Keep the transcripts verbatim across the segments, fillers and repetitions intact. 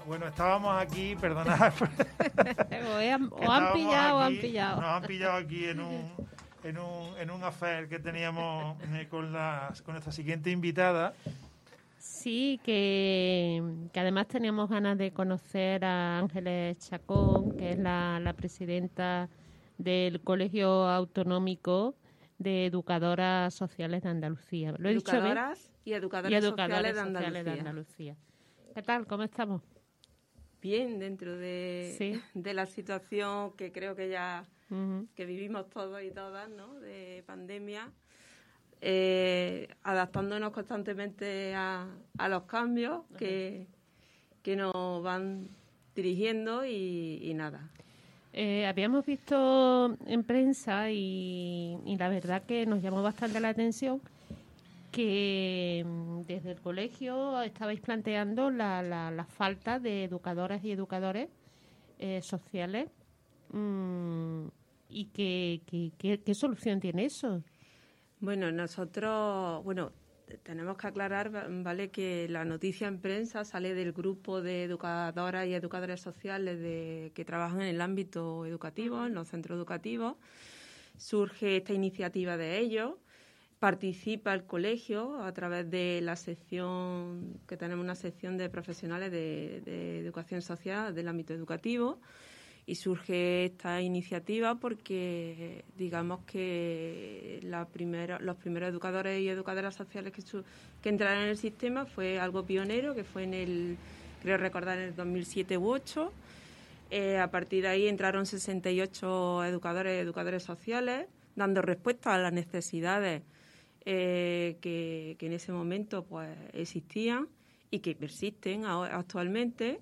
bueno, estábamos aquí, perdonad. o han, o han pillado o han pillado. Nos han pillado aquí en un, en un, en un affair que teníamos eh, con, las, con nuestra siguiente invitada. Sí, que, que además teníamos ganas de conocer a Ángeles Chacón, que es la, la presidenta del Colegio Autonómico de Educadoras Sociales de Andalucía. ¿Lo he Educadoras dicho bien? y Educadoras, y educadoras sociales, de Andalucía. sociales de Andalucía. ¿Qué tal? ¿Cómo estamos? Bien, dentro de, ¿Sí? de la situación que creo que ya Uh-huh. que vivimos todos y todas, ¿no?, de pandemia, eh, adaptándonos constantemente a, a los cambios uh-huh. que, que nos van dirigiendo y, y nada. Eh, habíamos visto en prensa y, y la verdad que nos llamó bastante la atención que desde el colegio estabais planteando la, la, la falta de educadoras y educadores eh, sociales. Mm, ¿Y qué, qué, qué, qué solución tiene eso? Bueno, nosotros, bueno, tenemos que aclarar, ¿vale?, que la noticia en prensa sale del grupo de educadoras y educadores sociales de, que trabajan en el ámbito educativo, en los centros educativos. Surge esta iniciativa de ellos. Participa el colegio a través de la sección, que tenemos una sección de profesionales de, de educación social del ámbito educativo, y surge esta iniciativa porque digamos que la primera, los primeros educadores y educadoras sociales que, su, que entraron en el sistema fue algo pionero, que fue en el, creo recordar, en el dos mil siete u ocho. Eh, a partir de ahí entraron sesenta y ocho educadores y educadores sociales, dando respuesta a las necesidades Eh, que, que en ese momento pues existían y que persisten actualmente,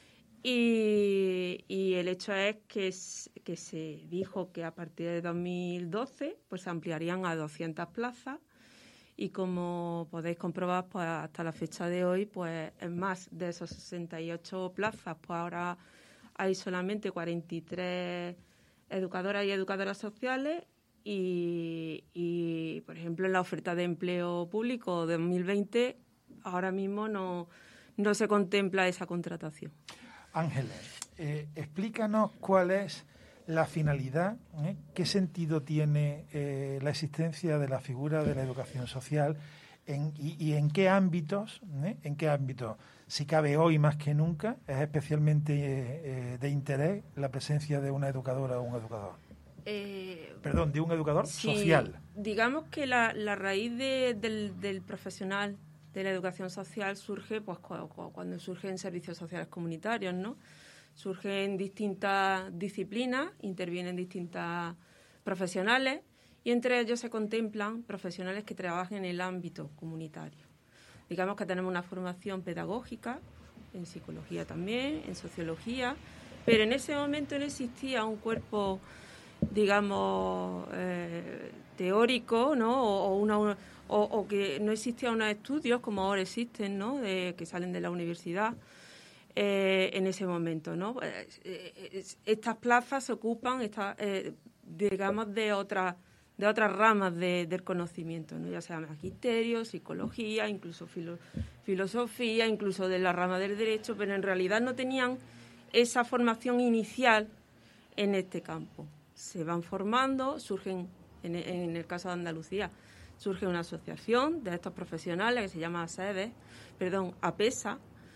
y, y el hecho es que, que se dijo que a partir de dos mil doce pues se ampliarían a doscientas plazas, y como podéis comprobar, pues hasta la fecha de hoy, pues en más de esos sesenta y ocho plazas, pues ahora hay solamente cuarenta y tres educadoras y educadoras sociales. Y, y, por ejemplo, en la oferta de empleo público de dos mil veinte, ahora mismo no, no se contempla esa contratación. Ángeles, eh, explícanos cuál es la finalidad, ¿eh? qué sentido tiene eh, la existencia de la figura de la educación social en, y, y en qué ámbitos, ¿eh? en qué ámbitos, si cabe hoy más que nunca, es especialmente eh, de interés la presencia de una educadora o un educador. Eh, Perdón, de un educador sí, social. Digamos que la, la raíz de, del, del profesional de la educación social surge pues cuando surgen servicios sociales comunitarios, ¿no? Surgen distintas disciplinas, intervienen distintas profesionales, y entre ellos se contemplan profesionales que trabajan en el ámbito comunitario. Digamos que tenemos una formación pedagógica, en psicología también, en sociología, pero en ese momento no existía un cuerpo, digamos, eh, teórico, ¿no? O, o, una, o, o que no existían unos estudios como ahora existen, ¿no?, de, que salen de la universidad eh, en ese momento, ¿no? Eh, estas plazas se ocupan, esta, eh, digamos, de otras de otras ramas de, del conocimiento, ¿no?, ya sea magisterio, psicología, incluso filo, filosofía, incluso de la rama del derecho, pero en realidad no tenían esa formación inicial en este campo. Se van formando, surgen, en, en el caso de Andalucía, surge una asociación de estos profesionales que se llama ASEDES, perdón, APESA,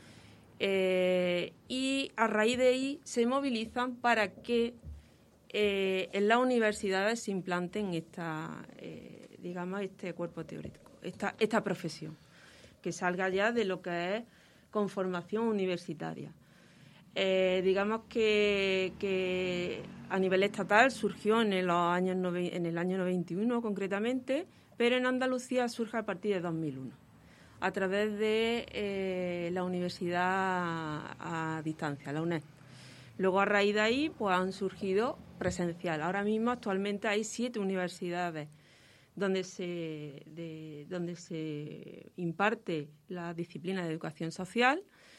eh, y a raíz de ahí se movilizan para que eh, en las universidades se implanten esta, eh, digamos, este cuerpo teórico, esta, esta profesión, que salga ya de lo que es con formación universitaria. Eh, digamos que, que a nivel estatal surgió en los años nove, en el año noventa y uno concretamente, pero en Andalucía surge a partir de dos mil uno, a través de eh, la universidad a, a distancia, la UNED. Luego, a raíz de ahí, pues han surgido presencial. Ahora mismo, actualmente, hay siete universidades donde se, de, donde se imparte la disciplina de educación social,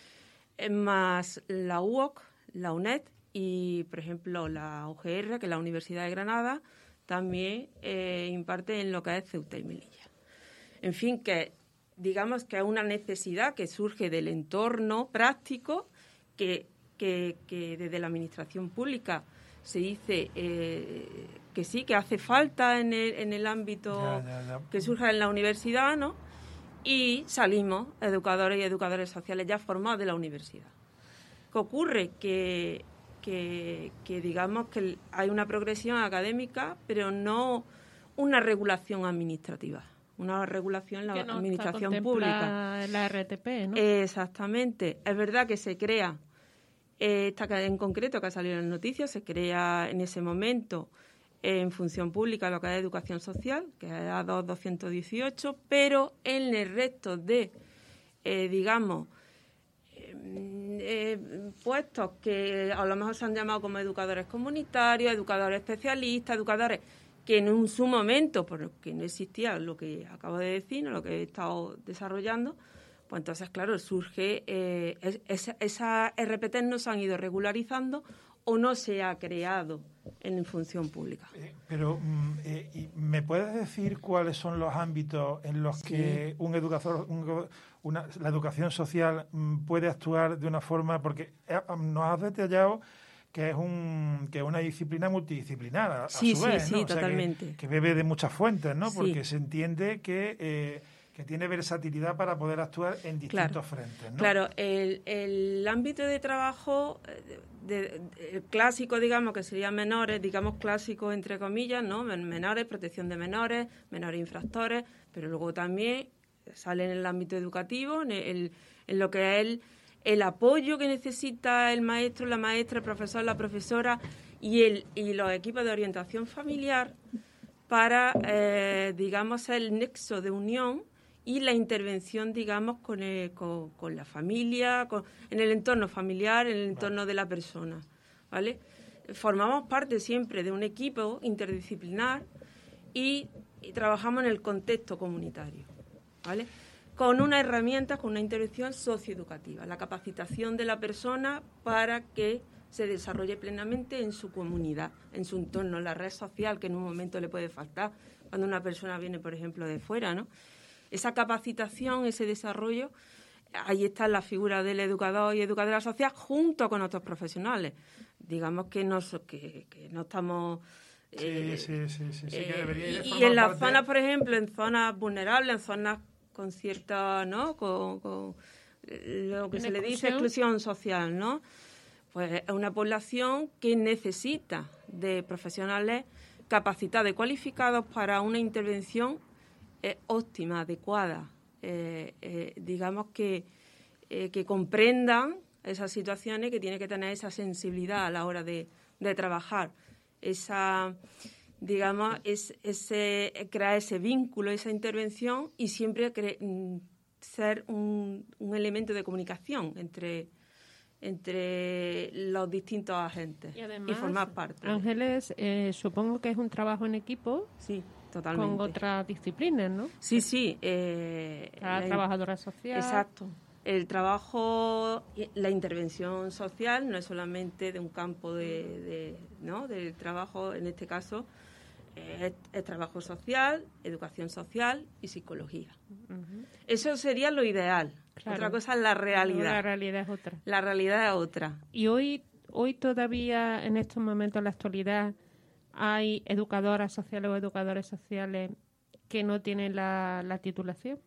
más la U O C, la UNED y, por ejemplo, la U G R, que es la Universidad de Granada, también eh, imparte en lo que es Ceuta y Melilla. En fin, que digamos que es una necesidad que surge del entorno práctico, que, que, que desde la administración pública se dice eh, que sí, que hace falta en el, en el ámbito ya, ya, ya. que surja en la universidad, ¿no? Y salimos educadores y educadores sociales ya formados de la universidad. ¿Qué ocurre? Que, que, que digamos que hay una progresión académica, pero no una regulación administrativa, una regulación en la que no administración está pública. En la R T P, ¿no? Exactamente. Es verdad que se crea, eh, esta en concreto que ha salido en las noticias, se crea en ese momento en función pública lo que es educación social, que es A dos doscientos dieciocho, pero en el resto de, eh, digamos, eh, eh, puestos que a lo mejor se han llamado como educadores comunitarios, educadores especialistas, educadores que en un su momento, porque no existía lo que acabo de decir, no lo que he estado desarrollando, pues entonces, claro, surge, eh, es, es, esas R P T no se han ido regularizando o no se ha creado en función pública. Eh, pero, eh, ¿me puedes decir cuáles son los ámbitos en los sí. que un educador, un, una, la educación social puede actuar de una forma? Porque nos has detallado que es un que es una disciplina multidisciplinar, a, sí, a su vez, sí, ¿no? sí, O sea, totalmente. Que, que bebe de muchas fuentes, ¿no? Sí. Porque se entiende que... Eh, que tiene versatilidad para poder actuar en distintos claro, frentes, ¿no? Claro, el, el ámbito de trabajo de, de, de, clásico, digamos, que sería menores, digamos clásico entre comillas, ¿no? Menores, protección de menores, menores infractores, pero luego también sale en el ámbito educativo, en, el, en lo que es el, el apoyo que necesita el maestro, la maestra, el profesor, la profesora y, el, y los equipos de orientación familiar para, eh, digamos, el nexo de unión y la intervención, digamos, con, el, con, con la familia, con, en el entorno familiar, en el entorno vale. de la persona, ¿vale? Formamos parte siempre de un equipo interdisciplinar y, y trabajamos en el contexto comunitario, ¿vale? Con una herramienta, con una intervención socioeducativa, la capacitación de la persona para que se desarrolle plenamente en su comunidad, en su entorno, la red social que en un momento le puede faltar cuando una persona viene, por ejemplo, de fuera, ¿no? Esa capacitación, ese desarrollo, ahí está la figura del educador y educadora social junto con otros profesionales. Digamos que no, que, que no estamos... Eh, sí, sí, sí, sí, sí, eh, que debería y, formar y en las parte... zonas, por ejemplo, en zonas vulnerables, en zonas con cierta, ¿no? Con, con lo que se le dice exclusión social, ¿no? Pues es una población que necesita de profesionales capacitados y cualificados para una intervención eh, óptima, adecuada, eh, eh, digamos que, eh, que comprendan esas situaciones, que tiene que tener esa sensibilidad a la hora de, de trabajar, esa, digamos, es, ese, crear ese vínculo, esa intervención y siempre cre, ser un, un elemento de comunicación entre entre los distintos agentes y, además, y formar parte. Ángeles, eh, supongo que es un trabajo en equipo. Sí, totalmente. Con otras disciplinas, ¿no? Sí, sí. Eh, la, la trabajadora social. Exacto. El trabajo, la intervención social no es solamente de un campo de, de ¿no? del trabajo, en este caso, es, es trabajo social, educación social y psicología. Uh-huh. Eso sería lo ideal. Claro. Otra cosa es la realidad. La realidad es otra. La realidad es otra. Y hoy, hoy todavía, en estos momentos, en la actualidad, hay educadoras sociales o educadores sociales que no tienen la, la titulación.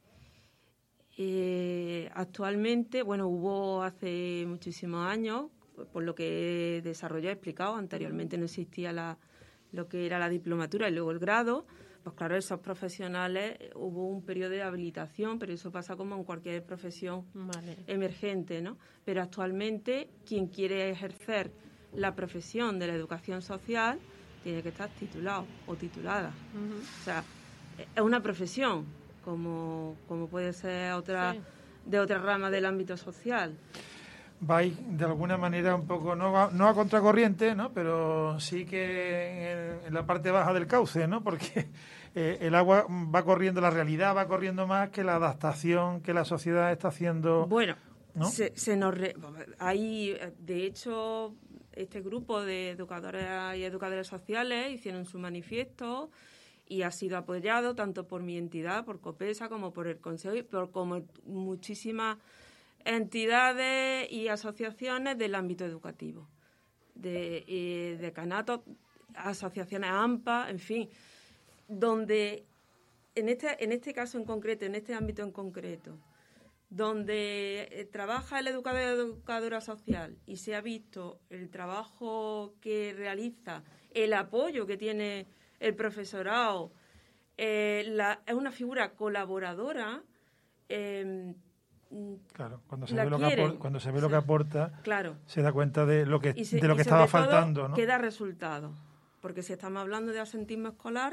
Eh, actualmente, bueno, hubo hace muchísimos años, por lo que he desarrollado, he explicado, anteriormente no existía la, lo que era la diplomatura y luego el grado. Pues claro, esos profesionales, hubo un periodo de habilitación, pero eso pasa como en cualquier profesión vale. emergente, ¿no? Pero actualmente, quien quiere ejercer la profesión de la educación social tiene que estar titulado o titulada. Uh-huh. O sea, es una profesión, como, como puede ser otra sí. de otra rama del ámbito social. Vais de alguna manera un poco, no, va, no a contracorriente, ¿no? Pero sí que en, en la parte baja del cauce, ¿no? Porque eh, el agua va corriendo, la realidad va corriendo más que la adaptación que la sociedad está haciendo. Bueno, ¿no? se, se nos re, hay, de hecho, este grupo de educadoras y educadores sociales hicieron su manifiesto y ha sido apoyado tanto por mi entidad, por COPESA, como por el Consejo y por como muchísimas entidades y asociaciones del ámbito educativo, de eh, decanatos, asociaciones AMPA, en fin, donde en este, en este caso en concreto, en este ámbito en concreto, donde eh, trabaja el educador y educadora social y se ha visto el trabajo que realiza, el apoyo que tiene el profesorado, eh, la, es una figura colaboradora. Eh, claro, cuando se, ve lo, que aporta, cuando se ve lo que aporta, claro, se da cuenta de lo que, se, de lo que estaba todo, faltando, ¿no? Que da resultados. Porque si estamos hablando de asentismo escolar,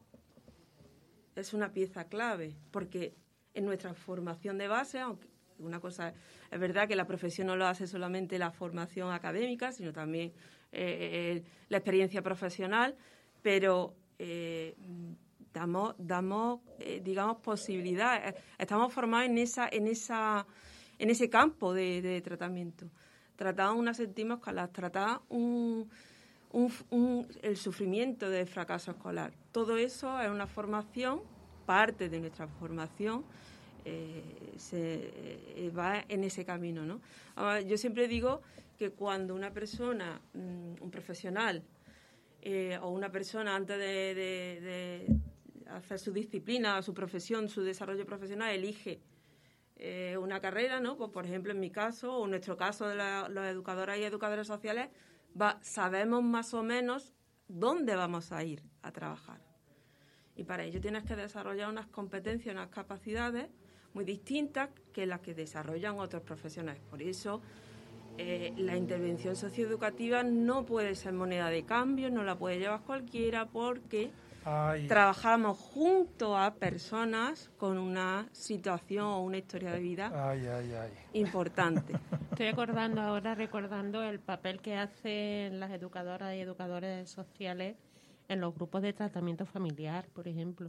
es una pieza clave, porque en nuestra formación de base, aunque una cosa es verdad que la profesión no lo hace solamente la formación académica, sino también eh, la experiencia profesional, pero eh, damos, damos eh, digamos, posibilidades. Estamos formados en esa, en esa, en ese campo de, de tratamiento. Tratar un asentismo escolar, tratar un, un, un, el sufrimiento del fracaso escolar. Todo eso es una formación, parte de nuestra formación, eh, se eh, va en ese camino, ¿no? Ahora, yo siempre digo que cuando una persona, mm, un profesional, eh, o una persona antes de, de, de hacer su disciplina, su profesión, su desarrollo profesional, elige eh, una carrera, ¿no? Pues, por ejemplo, en mi caso, o en nuestro caso de la, los educadoras y educadores sociales, va, sabemos más o menos dónde vamos a ir a trabajar. Y para ello tienes que desarrollar unas competencias, unas capacidades muy distintas que las que desarrollan otros profesionales. Por eso, eh, la intervención socioeducativa no puede ser moneda de cambio, no la puede llevar cualquiera, porque ay, trabajamos junto a personas con una situación o una historia de vida ay, ay, ay. importante. Estoy acordando ahora, recordando el papel que hacen las educadoras y educadores sociales en los grupos de tratamiento familiar, por ejemplo.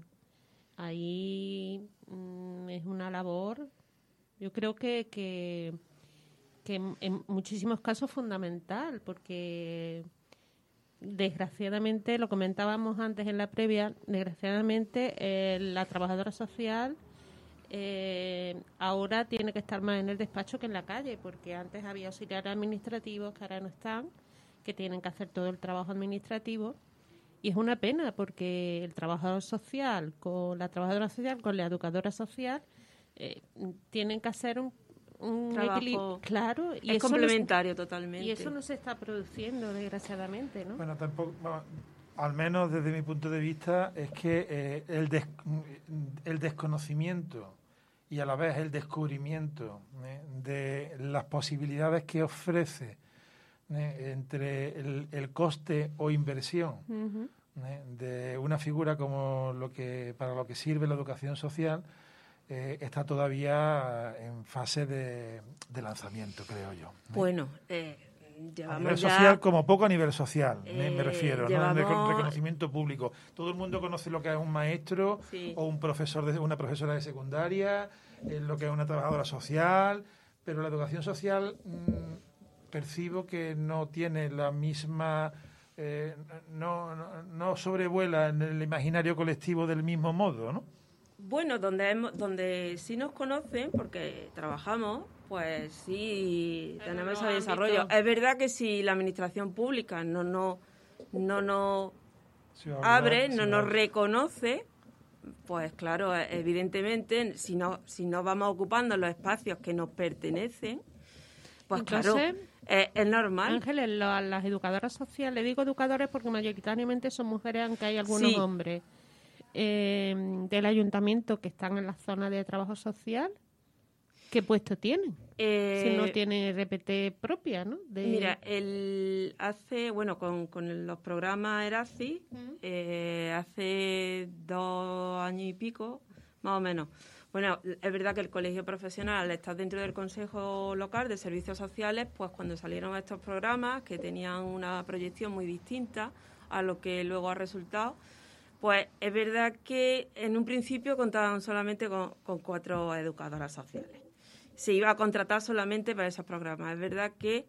Ahí mmm, es una labor, yo creo que, que, que en, en muchísimos casos fundamental, porque desgraciadamente, lo comentábamos antes en la previa, desgraciadamente eh, la trabajadora social eh, ahora tiene que estar más en el despacho que en la calle, porque antes había auxiliares administrativos que ahora no están, que tienen que hacer todo el trabajo administrativo. Y es una pena porque el trabajador social con la trabajadora social, con la educadora social, eh, tienen que hacer un, un equilibrio. Claro, y es complementario no se, totalmente. Y eso no se está produciendo, desgraciadamente, ¿no? Bueno, tampoco, bueno, al menos desde mi punto de vista, es que eh, el, des, el desconocimiento y a la vez el descubrimiento eh, de las posibilidades que ofrece Eh, entre el, el coste o inversión uh-huh. eh, de una figura como lo que para lo que sirve la educación social eh, está todavía en fase de, de lanzamiento, creo yo. ¿eh? Bueno, eh, llevamos a nivel ya, social como poco a nivel social, eh, me refiero, llevamos, ¿no? En reconocimiento público. Todo el mundo conoce lo que es un maestro sí. o un profesor de una profesora de secundaria, eh, lo que es una trabajadora social, pero la educación social mmm, percibo que no tiene la misma, eh, no, no, no sobrevuela en el imaginario colectivo del mismo modo, ¿no? Bueno, donde hemos, donde sí nos conocen, porque trabajamos, pues sí en tenemos ese desarrollo. Ámbito. Es verdad que si la administración pública no no no nos abre, no nos reconoce, pues claro, evidentemente, si no si no vamos ocupando los espacios que nos pertenecen, pues Entonces, claro, eh, es normal. Ángeles, lo, las educadoras sociales, digo educadores porque mayoritariamente son mujeres, aunque hay algunos sí. hombres, eh, del ayuntamiento que están en la zona de trabajo social, ¿qué puesto tienen? Eh, si no tienen R P T propia, ¿no? De... Mira, el hace, bueno, con, con los programas Erasmus, uh-huh. eh, hace dos años y pico, más o menos. Bueno, es verdad que el colegio profesional, al estar dentro del Consejo Local de Servicios Sociales, pues cuando salieron estos programas, que tenían una proyección muy distinta a lo que luego ha resultado, pues es verdad que en un principio contaban solamente con, con cuatro educadoras sociales. Se iba a contratar solamente para esos programas. Es verdad que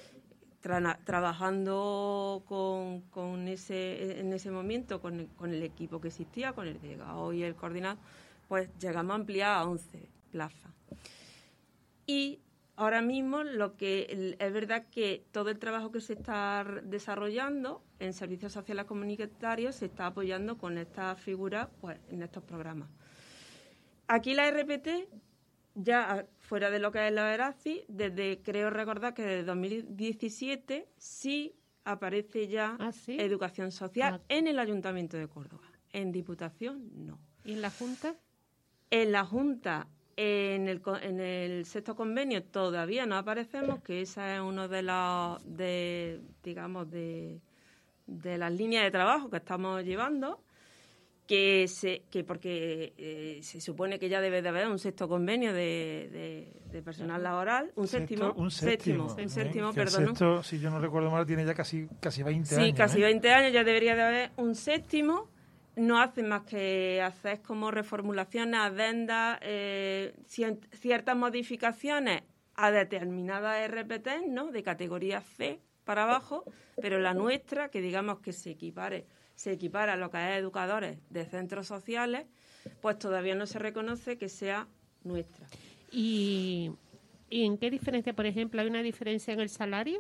tra- trabajando con, con ese, en ese momento con el, con el equipo que existía, con el delegado y el coordinador, pues llegamos a ampliar a once plazas. Y ahora mismo lo que es verdad que todo el trabajo que se está desarrollando en servicios sociales comunitarios se está apoyando con esta figura, pues, en estos programas. Aquí la R P T, ya fuera de lo que es la ERACI, desde creo recordar que desde dos mil diecisiete sí aparece ya ¿Ah, sí? educación social ah. en el Ayuntamiento de Córdoba. En Diputación, no. ¿Y en la Junta? En la Junta, en el, en el sexto convenio todavía no aparecemos, que esa es uno de los, de, digamos, de, de las líneas de trabajo que estamos llevando, que se que porque eh, se supone que ya debe de haber un sexto convenio de, de, de personal laboral, un Sexto, séptimo, un séptimo, séptimo, un ¿eh? séptimo, Que el perdón. sexto, si yo no recuerdo mal, tiene ya casi casi veinte sí, años. Sí, casi ¿eh? veinte años, ya debería de haber un séptimo. No hacen más que hacer como reformulaciones, adendas, eh, ciertas modificaciones a determinadas R P T, ¿no?, de categoría C para abajo, pero la nuestra, que digamos que se equipare se equipara a lo que es educadores de centros sociales, pues todavía no se reconoce que sea nuestra. ¿Y, y en qué diferencia, por ejemplo, hay una diferencia en el salario?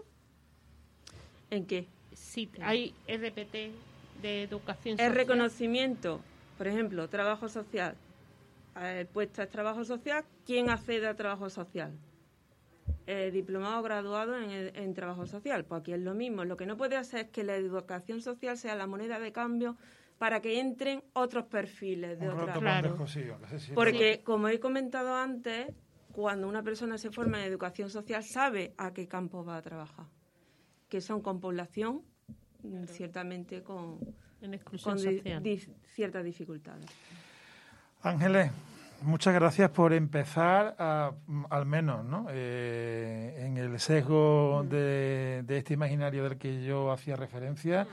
¿En qué? Si hay R P T de educación El social. reconocimiento, por ejemplo, trabajo social. El puesto es trabajo social. ¿Quién accede a trabajo social? Eh, diplomado o graduado en, en trabajo social. Pues aquí es lo mismo. Lo que no puede hacer es que la educación social sea la moneda de cambio para que entren otros perfiles de otras. Claro. Porque, como he comentado antes, cuando una persona se forma en educación social sabe a qué campo va a trabajar, que son con población, claro, ciertamente con, en exclusión con social. Di, di, ciertas dificultades. Ángeles, muchas gracias por empezar, a, al menos, ¿no?, eh, en el sesgo mm. de, de este imaginario del que yo hacía referencia,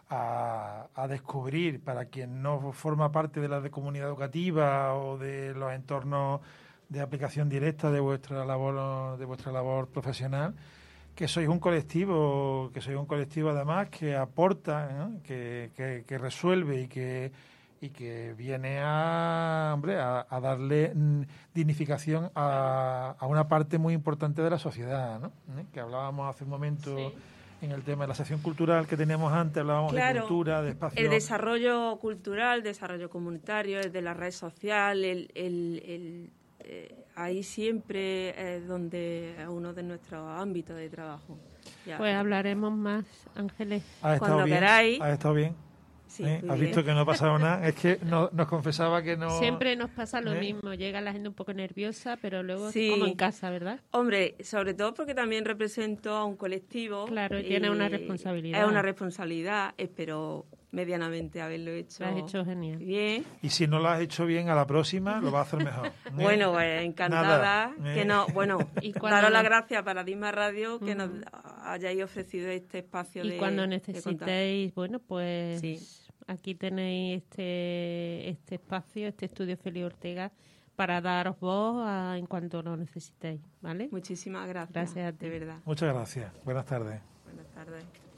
a, a descubrir, para quien no forma parte de la de comunidad educativa o de los entornos de aplicación directa de vuestra labor, de vuestra labor profesional, que sois un colectivo, que sois un colectivo además que aporta, ¿no?, que, que, que resuelve y que y que viene a, hombre, a, a darle dignificación a, a una parte muy importante de la sociedad, ¿no?, ¿Eh? Que hablábamos hace un momento, sí, en el tema de la sección cultural que teníamos antes, hablábamos, claro, de cultura, de espacio. El desarrollo cultural, el desarrollo comunitario, el de la red social, el, el, el eh, ahí siempre es donde es uno de nuestros ámbitos de trabajo. Ya. Pues hablaremos más, Ángeles. Cuando bien, queráis. ¿Has estado bien? Sí, ¿Eh? ¿Has visto que no ha pasado nada? Es que no, nos confesaba que no... Siempre nos pasa lo ¿Eh? mismo. Llega la gente un poco nerviosa, pero luego sí, como en casa, ¿verdad? Hombre, sobre todo porque también represento a un colectivo. Claro, y tiene una responsabilidad. Es una responsabilidad, espero medianamente haberlo hecho, lo has hecho genial. Bien. Y si no lo has hecho bien, a la próxima lo vas a hacer mejor. ¿Eh? Bueno, pues encantada. Nada, ¿eh? Que no, bueno, y cuando daros las gracias para Paradigma Radio que uh-huh. nos hayáis ofrecido este espacio y de. Y cuando necesitéis, bueno, pues sí. Aquí tenéis este este espacio, este estudio Félix Ortega, para daros voz a, en cuanto lo necesitéis, ¿vale? Muchísimas gracias. Gracias a ti. De verdad. Muchas gracias. Buenas tardes. Buenas tardes.